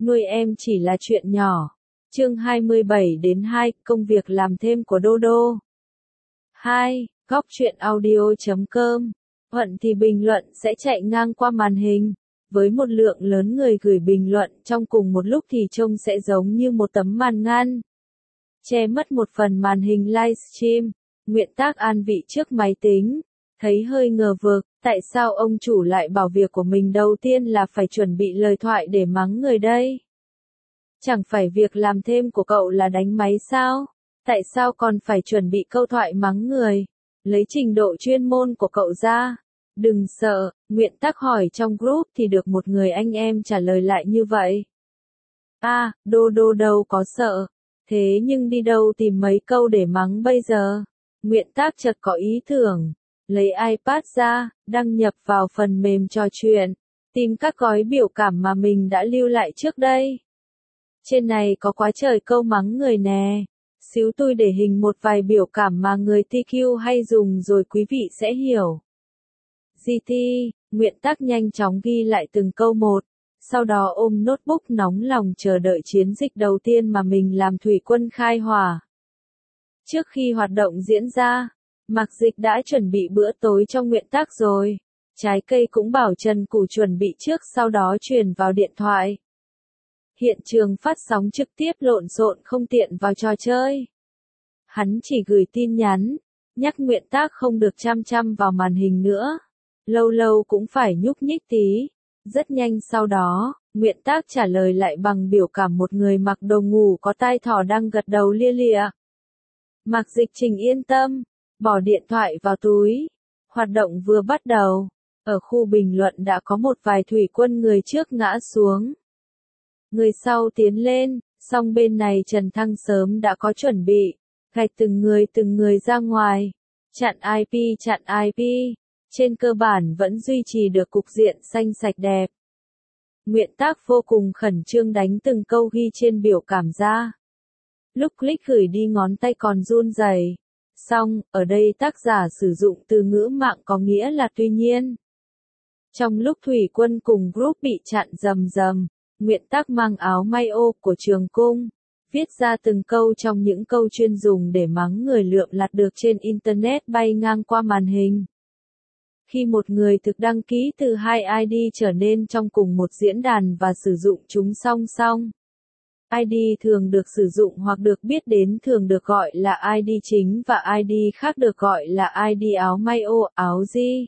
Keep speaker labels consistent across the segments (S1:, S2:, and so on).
S1: Nuôi em chỉ là chuyện nhỏ. Chương 27-2, công việc làm thêm của Dodo. 2. Góc truyện audio.com. Thuận thì bình luận sẽ chạy ngang qua màn hình. Với một lượng lớn người gửi bình luận trong cùng một lúc thì trông sẽ giống như một tấm màn ngăn. Che mất một phần màn hình livestream. Nguyện Tác an vị trước máy tính. Thấy hơi ngờ vực, tại sao ông chủ lại bảo việc của mình đầu tiên là phải chuẩn bị lời thoại để mắng người đây? Chẳng phải việc làm thêm của cậu là đánh máy sao? Tại sao còn phải chuẩn bị câu thoại mắng người? Lấy trình độ chuyên môn của cậu ra. Đừng sợ, Nguyện Tác hỏi trong group thì được một người anh em trả lời lại như vậy. Dodo đâu có sợ. Thế nhưng đi đâu tìm mấy câu để mắng bây giờ? Nguyện Tác chợt có ý tưởng. Lấy iPad ra, đăng nhập vào phần mềm trò chuyện. Tìm các gói biểu cảm mà mình đã lưu lại trước đây. Trên này có quá trời câu mắng người nè. Xíu tôi để hình một vài biểu cảm mà người TQ hay dùng rồi quý vị sẽ hiểu. GT, Nguyện Tác nhanh chóng ghi lại từng câu một. Sau đó ôm notebook nóng lòng chờ đợi chiến dịch đầu tiên mà mình làm thủy quân khai hỏa. Trước khi hoạt động diễn ra, Mạc Dịch đã chuẩn bị bữa tối cho Nguyện Tác rồi. Trái cây cũng bảo Trần Củ chuẩn bị trước sau đó truyền vào điện thoại. Hiện trường phát sóng trực tiếp lộn xộn không tiện vào trò chơi. Hắn chỉ gửi tin nhắn, nhắc Nguyện Tác không được chăm chăm vào màn hình nữa. Lâu lâu cũng phải nhúc nhích tí. Rất nhanh sau đó, Nguyện Tác trả lời lại bằng biểu cảm một người mặc đồ ngủ có tai thỏ đang gật đầu lia lịa. Mạc Dịch Trình yên tâm, bỏ điện thoại vào túi. Hoạt động vừa bắt đầu. Ở khu bình luận đã có một vài thủy quân người trước ngã xuống. Người sau tiến lên, song bên này Trần Thăng sớm đã có chuẩn bị, gạch từng người ra ngoài, chặn IP, trên cơ bản vẫn duy trì được cục diện xanh sạch đẹp. Nguyện Tác vô cùng khẩn trương đánh từng câu ghi trên biểu cảm ra. Lúc click gửi đi ngón tay còn run rẩy. Song, ở đây tác giả sử dụng từ ngữ mạng có nghĩa là tuy nhiên. Trong lúc thủy quân cùng group bị chặn rầm rầm, Nguyện Tác mang áo may ô của trường cung, viết ra từng câu trong những câu chuyên dùng để mắng người lượm lặt được trên Internet bay ngang qua màn hình. Khi một người thực đăng ký từ hai ID trở nên trong cùng một diễn đàn và sử dụng chúng song song. ID thường được sử dụng hoặc được biết đến thường được gọi là ID chính và ID khác được gọi là ID áo may ô, áo gì.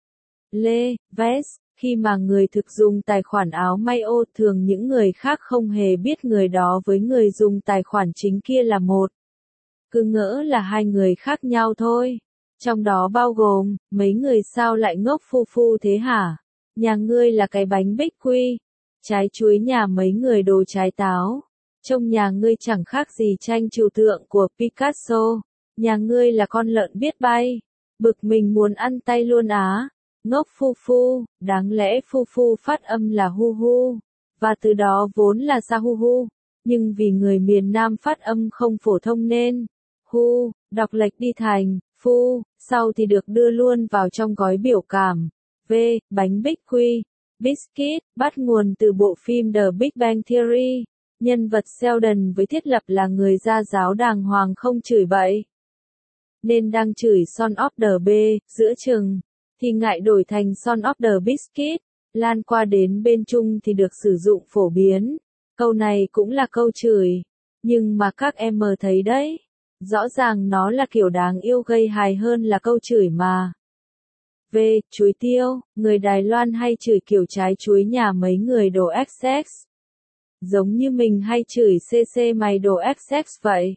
S1: Lê, vest. Khi mà người thực dùng tài khoản áo may ô thường những người khác không hề biết người đó với người dùng tài khoản chính kia là một. Cứ ngỡ là hai người khác nhau thôi. Trong đó bao gồm, mấy người sao lại ngốc phu phu thế hả? Nhà ngươi là cái bánh bích quy. Trái chuối nhà mấy người đồ trái táo. Trông nhà ngươi chẳng khác gì tranh trừu tượng của Picasso. Nhà ngươi là con lợn biết bay. Bực mình muốn ăn tay luôn á. Ngốc phu phu, đáng lẽ phu phu phát âm là hu hu, và từ đó vốn là sa hu hu, nhưng vì người miền Nam phát âm không phổ thông nên, hu, đọc lệch đi thành, phu, sau thì được đưa luôn vào trong gói biểu cảm. V, bánh bích quy, biscuit, bắt nguồn từ bộ phim The Big Bang Theory, nhân vật Sheldon với thiết lập là người gia giáo đàng hoàng không chửi bậy. Nên đang chửi Son of the B, giữa chừng. Thì ngại đổi thành Son of the Biscuit, lan qua đến bên Trung thì được sử dụng phổ biến. Câu này cũng là câu chửi, nhưng mà các em thấy đấy, rõ ràng nó là kiểu đáng yêu gây hài hơn là câu chửi mà. V, chuối tiêu, người Đài Loan hay chửi kiểu trái chuối nhà mấy người đồ XX. Giống như mình hay chửi CC mày đồ XX vậy.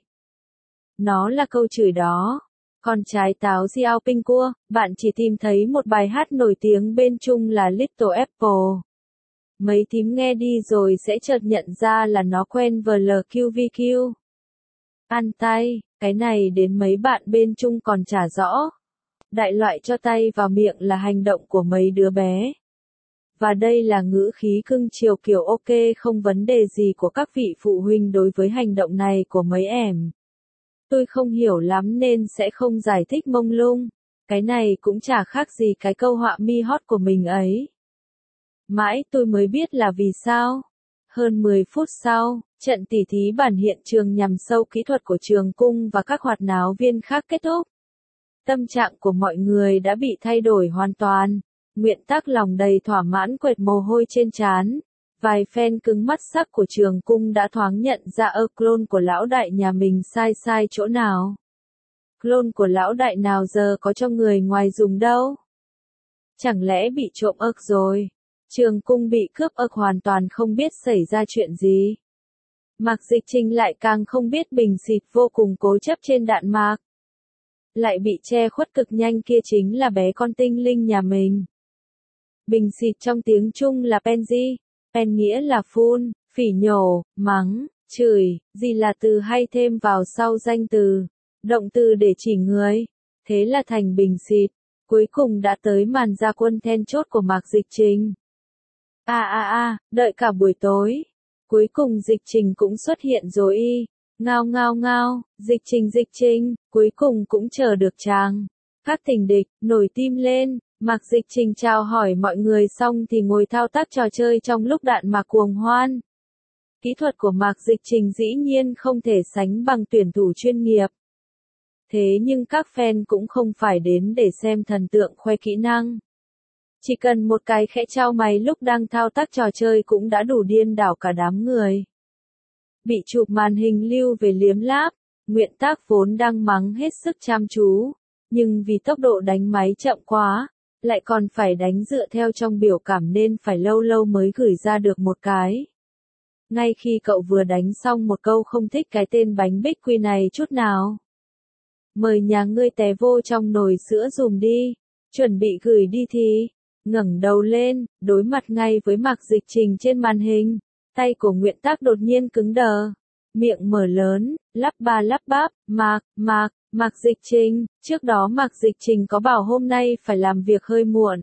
S1: Nó là câu chửi đó. Còn trái táo Xiaoping cua, bạn chỉ tìm thấy một bài hát nổi tiếng bên Trung là Little Apple. Mấy thím nghe đi rồi sẽ chợt nhận ra là nó quen với LQVQ. Ăn tay, cái này đến mấy bạn bên Trung còn chả rõ. Đại loại cho tay vào miệng là hành động của mấy đứa bé. Và đây là ngữ khí cưng chiều kiểu ok không vấn đề gì của các vị phụ huynh đối với hành động này của mấy em. Tôi không hiểu lắm nên sẽ không giải thích mông lung. Cái này cũng chả khác gì cái câu họa mi hót của mình ấy. Mãi tôi mới biết là vì sao. Hơn 10 phút sau, trận tỉ thí bản hiện trường nhằm sâu kỹ thuật của Trường Cung và các hoạt náo viên khác kết thúc. Tâm trạng của mọi người đã bị thay đổi hoàn toàn. Nguyện Tắc lòng đầy thỏa mãn quệt mồ hôi trên trán. Vài fan cứng mắt sắc của Trường Cung đã thoáng nhận ra clone của lão đại nhà mình sai chỗ nào. Clone của lão đại nào giờ có cho người ngoài dùng đâu. Chẳng lẽ bị trộm rồi? Trường Cung bị cướp hoàn toàn không biết xảy ra chuyện gì. Mạc Dịch Trình lại càng không biết bình xịt vô cùng cố chấp trên đạn mạc. Lại bị che khuất cực nhanh kia chính là bé con tinh linh nhà mình. Bình xịt trong tiếng Trung là penji, pen nghĩa là phun, phỉ nhổ, mắng, chửi, gì là từ hay thêm vào sau danh từ, động từ để chỉ người. Thế là thành bình xịt. Cuối cùng đã tới màn ra quân then chốt của Mạc Dịch Trình. Đợi cả buổi tối. Cuối cùng Dịch Trình cũng xuất hiện rồi y. Ngao, Dịch Trình, cuối cùng cũng chờ được chàng. Các tình địch, nổi tim lên, Mạc Dịch Trình chào hỏi mọi người xong thì ngồi thao tác trò chơi trong lúc đạn mạc cuồng hoan. Kỹ thuật của Mạc Dịch Trình dĩ nhiên không thể sánh bằng tuyển thủ chuyên nghiệp. Thế nhưng các fan cũng không phải đến để xem thần tượng khoe kỹ năng. Chỉ cần một cái khẽ chau mày lúc đang thao tác trò chơi cũng đã đủ điên đảo cả đám người. Bị chụp màn hình lưu về liếm láp, Nguyện Tác vốn đang mắng hết sức chăm chú, nhưng vì tốc độ đánh máy chậm quá, lại còn phải đánh dựa theo trong biểu cảm nên phải lâu mới gửi ra được một cái. Ngay khi cậu vừa đánh xong một câu không thích cái tên bánh bích quy này chút nào. Mời nhà ngươi té vô trong nồi sữa dùm đi, chuẩn bị gửi đi thì, ngẩng đầu lên, đối mặt ngay với Mạc Dịch Trình trên màn hình, tay của Nguyện Tác đột nhiên cứng đờ, miệng mở lớn, lắp bắp, Mạc Dịch Trình, trước đó Mạc Dịch Trình có bảo hôm nay phải làm việc hơi muộn.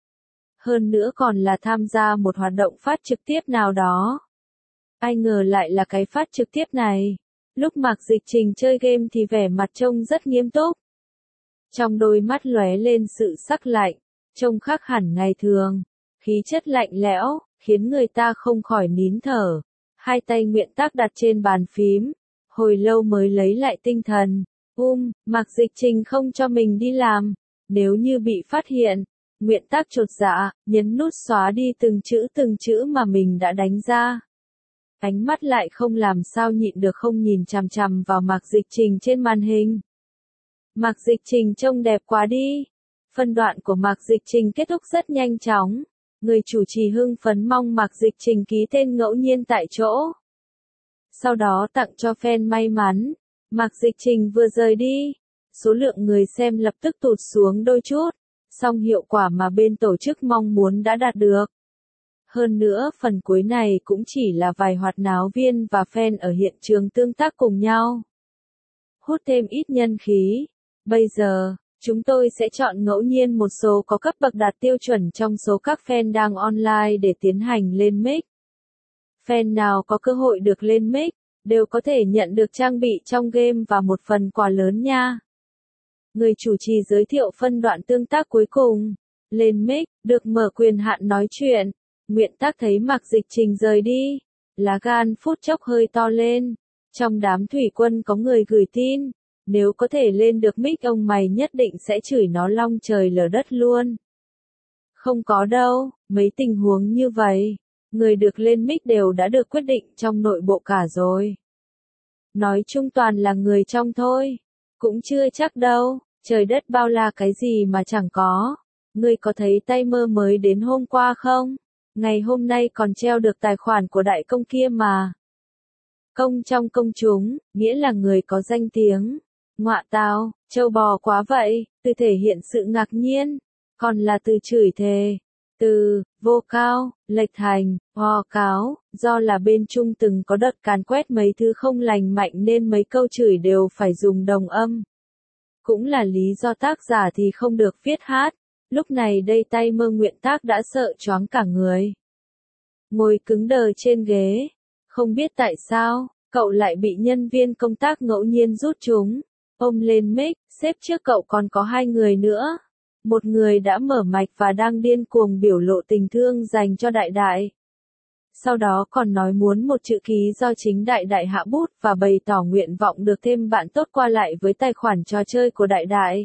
S1: Hơn nữa còn là tham gia một hoạt động phát trực tiếp nào đó. Ai ngờ lại là cái phát trực tiếp này. Lúc Mạc Dịch Trình chơi game thì vẻ mặt trông rất nghiêm túc. Trong đôi mắt lóe lên sự sắc lạnh, trông khác hẳn ngày thường, khí chất lạnh lẽo, khiến người ta không khỏi nín thở. Hai tay Nguyện Tác đặt trên bàn phím, hồi lâu mới lấy lại tinh thần. Mạc Dịch Trình không cho mình đi làm, nếu như bị phát hiện, Nguyện Tác chột dạ, nhấn nút xóa đi từng chữ mà mình đã đánh ra. Ánh mắt lại không làm sao nhịn được không nhìn chằm chằm vào Mạc Dịch Trình trên màn hình. Mạc Dịch Trình trông đẹp quá đi. Phân đoạn của Mạc Dịch Trình kết thúc rất nhanh chóng. Người chủ trì hưng phấn mong Mạc Dịch Trình ký tên ngẫu nhiên tại chỗ. Sau đó tặng cho fan may mắn. Mạc Dịch Trình vừa rời đi, số lượng người xem lập tức tụt xuống đôi chút, song hiệu quả mà bên tổ chức mong muốn đã đạt được. Hơn nữa phần cuối này cũng chỉ là vài hoạt náo viên và fan ở hiện trường tương tác cùng nhau. Hút thêm ít nhân khí. Bây giờ, chúng tôi sẽ chọn ngẫu nhiên một số có cấp bậc đạt tiêu chuẩn trong số các fan đang online để tiến hành lên mic. Fan nào có cơ hội được lên mic, đều có thể nhận được trang bị trong game và một phần quà lớn nha. Người chủ trì giới thiệu phân đoạn tương tác cuối cùng. Lên mic, được mở quyền hạn nói chuyện. Nguyện Tác thấy Mạc Dịch Trình rời đi, lá gan phút chốc hơi to lên. Trong đám thủy quân có người gửi tin, nếu có thể lên được mic ông mày nhất định sẽ chửi nó long trời lở đất luôn. Không có đâu, mấy tình huống như vậy, người được lên mic đều đã được quyết định trong nội bộ cả rồi. Nói chung toàn là người trong thôi, cũng chưa chắc đâu, trời đất bao la cái gì mà chẳng có. Ngươi có thấy timer mới đến hôm qua không? Ngày hôm nay còn treo được tài khoản của đại công kia mà. Công trong công chúng, nghĩa là người có danh tiếng. Ngọa tào, trâu bò quá vậy, từ thể hiện sự ngạc nhiên, còn là từ chửi thề. Từ, vô cao, lệch thành, ho cáo, do là bên Trung từng có đợt càn quét mấy thứ không lành mạnh nên mấy câu chửi đều phải dùng đồng âm. Cũng là lý do tác giả thì không được viết hát. Lúc này đây tay mơ Nguyện Tác đã sợ choáng cả người. Ngồi cứng đờ trên ghế. Không biết tại sao, cậu lại bị nhân viên công tác ngẫu nhiên rút chúng. Ôm lên mic, xếp trước cậu còn có hai người nữa. Một người đã mở mạch và đang điên cuồng biểu lộ tình thương dành cho đại đại. Sau đó còn nói muốn một chữ ký do chính đại đại hạ bút và bày tỏ nguyện vọng được thêm bạn tốt qua lại với tài khoản trò chơi của đại đại.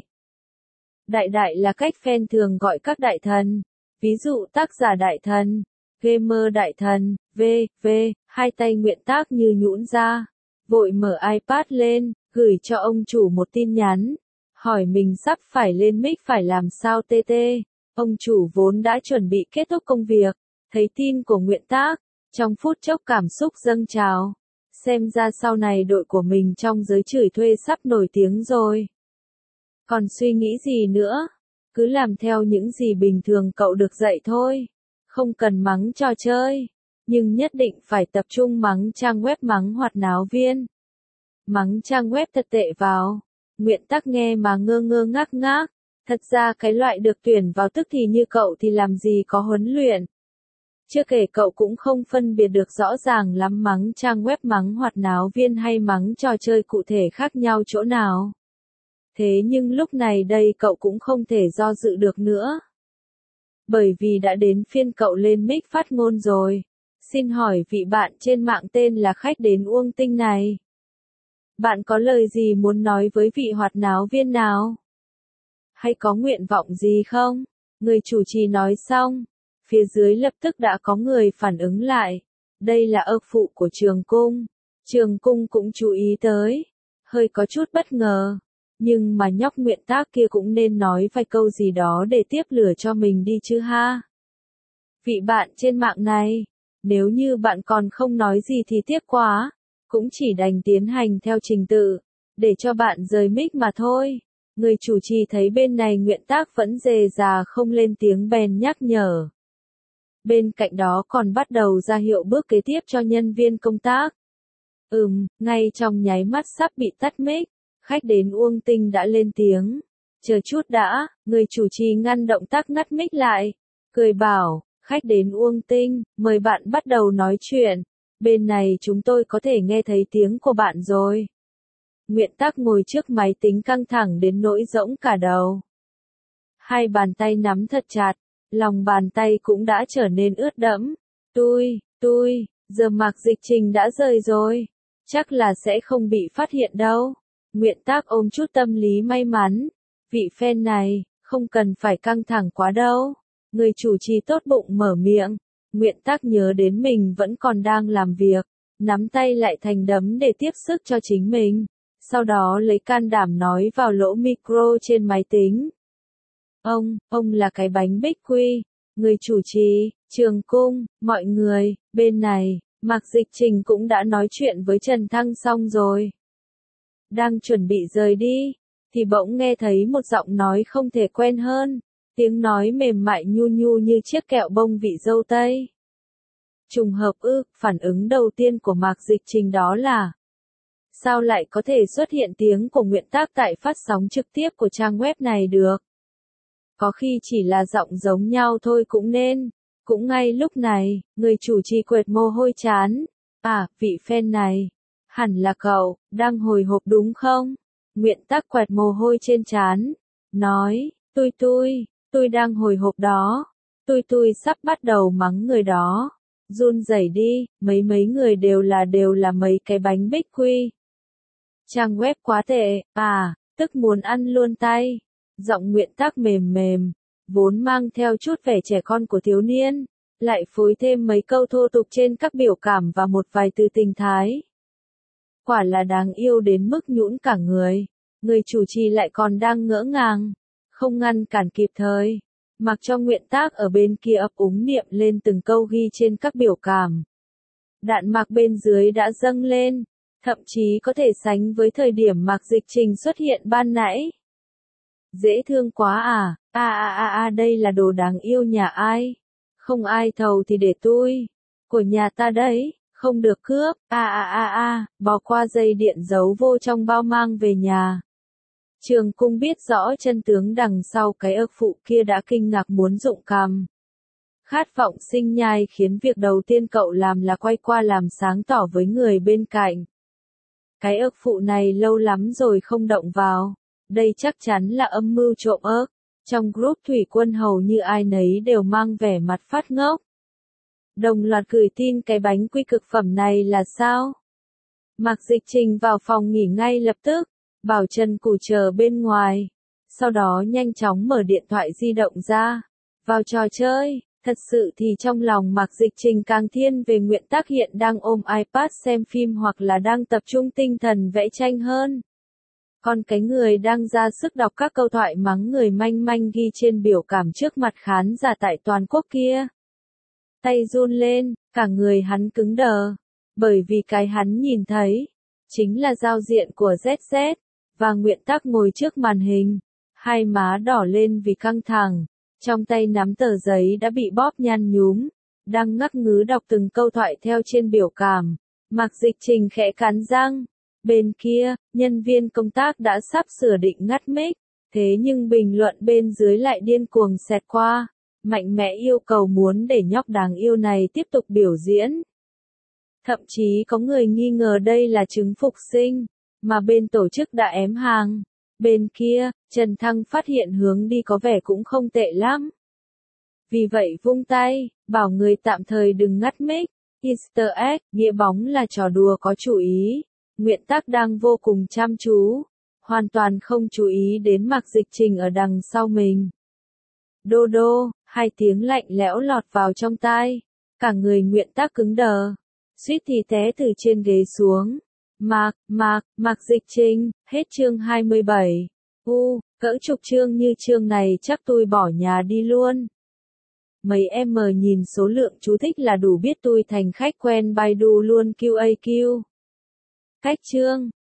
S1: Đại đại là cách fan thường gọi các đại thần, ví dụ tác giả đại thần, gamer đại thần, v.v. Hai tay nguyện tác như nhũn ra, vội mở iPad lên, gửi cho ông chủ một tin nhắn, hỏi mình sắp phải lên mic phải làm sao tt. Ông chủ vốn đã chuẩn bị kết thúc công việc, thấy tin của nguyện tác, trong phút chốc cảm xúc dâng trào. Xem ra sau này đội của mình trong giới chửi thuê sắp nổi tiếng rồi. Còn suy nghĩ gì nữa? Cứ làm theo những gì bình thường cậu được dạy thôi. Không cần mắng trò chơi. Nhưng nhất định phải tập trung mắng trang web mắng hoạt náo viên. Mắng trang web thật tệ vào. Nguyện tắc nghe mà ngơ ngơ ngác ngác. Thật ra cái loại được tuyển vào tức thì như cậu thì làm gì có huấn luyện. Chưa kể cậu cũng không phân biệt được rõ ràng lắm mắng trang web mắng hoạt náo viên hay mắng trò chơi cụ thể khác nhau chỗ nào. Thế nhưng lúc này đây cậu cũng không thể do dự được nữa. Bởi vì đã đến phiên cậu lên mic phát ngôn rồi. Xin hỏi vị bạn trên mạng tên là khách đến Uông Tinh này. Bạn có lời gì muốn nói với vị hoạt náo viên nào? Hay có nguyện vọng gì không? Người chủ trì nói xong. Phía dưới lập tức đã có người phản ứng lại. Đây là ơ phụ của Trường Cung. Trường Cung cũng chú ý tới. Hơi có chút bất ngờ. Nhưng mà nhóc nguyện tác kia cũng nên nói vài câu gì đó để tiếp lửa cho mình đi chứ ha. Vị bạn trên mạng này, nếu như bạn còn không nói gì thì tiếc quá, cũng chỉ đành tiến hành theo trình tự, để cho bạn rời mic mà thôi. Người chủ trì thấy bên này nguyện tác vẫn dề dà không lên tiếng bèn nhắc nhở. Bên cạnh đó còn bắt đầu ra hiệu bước kế tiếp cho nhân viên công tác. Ngay trong nháy mắt sắp bị tắt mic. Khách đến Uông Tinh đã lên tiếng. Chờ chút đã, người chủ trì ngăn động tác ngắt mic lại. Cười bảo, khách đến Uông Tinh, mời bạn bắt đầu nói chuyện. Bên này chúng tôi có thể nghe thấy tiếng của bạn rồi. Nguyện tác ngồi trước máy tính căng thẳng đến nỗi rỗng cả đầu. Hai bàn tay nắm thật chặt, lòng bàn tay cũng đã trở nên ướt đẫm. Giờ Mạc Dịch Trình đã rời rồi. Chắc là sẽ không bị phát hiện đâu. Nguyện tác ôm chút tâm lý may mắn. Vị fan này, không cần phải căng thẳng quá đâu. Người chủ trì tốt bụng mở miệng. Nguyện tác nhớ đến mình vẫn còn đang làm việc. Nắm tay lại thành đấm để tiếp sức cho chính mình. Sau đó lấy can đảm nói vào lỗ micro trên máy tính. Ông là cái bánh bích quy. Người chủ trì, Trường Cung, mọi người, bên này, Mạc Dịch Trình cũng đã nói chuyện với Trần Thăng xong rồi. Đang chuẩn bị rời đi, thì bỗng nghe thấy một giọng nói không thể quen hơn, tiếng nói mềm mại nhu nhu như chiếc kẹo bông vị dâu tây. Trùng hợp phản ứng đầu tiên của Mạc Dịch Trình đó là sao lại có thể xuất hiện tiếng của nguyện tác tại phát sóng trực tiếp của trang web này được? Có khi chỉ là giọng giống nhau thôi cũng nên. Cũng ngay lúc này, người chủ trì quệt mồ hôi chán. Vị fan này. Hẳn là cậu, đang hồi hộp đúng không? Nguyện tác quẹt mồ hôi trên trán. Nói, tôi đang hồi hộp đó. Tôi sắp bắt đầu mắng người đó. Run rẩy đi, mấy người đều là mấy cái bánh bích quy. Trang web quá tệ, tức muốn ăn luôn tay. Giọng nguyện tác mềm, vốn mang theo chút vẻ trẻ con của thiếu niên, lại phối thêm mấy câu thô tục trên các biểu cảm và một vài từ tình thái. Quả là đáng yêu đến mức nhũn cả người. Người chủ trì lại còn đang ngỡ ngàng, không ngăn cản kịp thời, mặc cho nguyện tác ở bên kia ấp úng niệm lên từng câu ghi trên các biểu cảm. Đạn mạc bên dưới đã dâng lên, thậm chí có thể sánh với thời điểm Mạc Dịch Trình xuất hiện ban nãy. Dễ thương quá đây là đồ đáng yêu nhà ai? Không ai thầu thì để tôi. Của nhà ta đấy, không được cướp. Bò qua dây điện giấu vô trong bao mang về nhà. Trường Cung biết rõ chân tướng đằng sau cái ức phụ kia đã kinh ngạc muốn rụng cằm. Khát vọng sinh nhai khiến việc đầu tiên cậu làm là quay qua làm sáng tỏ với người bên cạnh. Cái ức phụ này lâu lắm rồi không động vào. Đây chắc chắn là âm mưu trộm ớt. Trong group thủy quân hầu như ai nấy đều mang vẻ mặt phát ngốc. đồng loạt gửi tin cái bánh quy cực phẩm này là sao? Mạc Dịch Trình vào phòng nghỉ ngay lập tức, bảo Trần Củ chờ bên ngoài. Sau đó nhanh chóng mở điện thoại di động ra, vào trò chơi. Thật sự thì trong lòng Mạc Dịch Trình càng thiên về Nguyễn Tắc hiện đang ôm iPad xem phim hoặc là đang tập trung tinh thần vẽ tranh hơn. Còn cái người đang ra sức đọc các câu thoại mắng người manh manh ghi trên biểu cảm trước mặt khán giả tại toàn quốc kia. Tay run lên, cả người hắn cứng đờ. Bởi vì cái hắn nhìn thấy, chính là giao diện của ZZ, và Nguyễn Tắc ngồi trước màn hình, hai má đỏ lên vì căng thẳng. Trong tay nắm tờ giấy đã bị bóp nhăn nhúm, đang ngắc ngứ đọc từng câu thoại theo trên biểu cảm. Mạc Dịch Trình khẽ cắn răng. Bên kia, nhân viên công tác đã sắp sửa định ngắt mic, thế nhưng bình luận bên dưới lại điên cuồng xẹt qua, mạnh mẽ yêu cầu muốn để nhóc đáng yêu này tiếp tục biểu diễn. Thậm chí có người nghi ngờ đây là trứng phục sinh, mà bên tổ chức đã ém hàng. Bên kia, Trần Thăng phát hiện hướng đi có vẻ cũng không tệ lắm. Vì vậy vung tay, bảo người tạm thời đừng ngắt mic. Easter egg, nghĩa bóng là trò đùa có chủ ý. Nguyễn Tắc đang vô cùng chăm chú, hoàn toàn không chú ý đến Mạc Dịch Trình ở đằng sau mình. Đô đô, hai tiếng lạnh lẽo lọt vào trong tai. Cả người Nguyễn Tắc cứng đờ, suýt thì té từ trên ghế xuống. Mạc Dịch Trình, hết chương 27. Cỡ chục chương như chương này chắc tôi bỏ nhà đi luôn. Mấy em mờ nhìn số lượng chú thích là đủ biết tôi thành khách quen Baidu luôn QAQ. Cách chương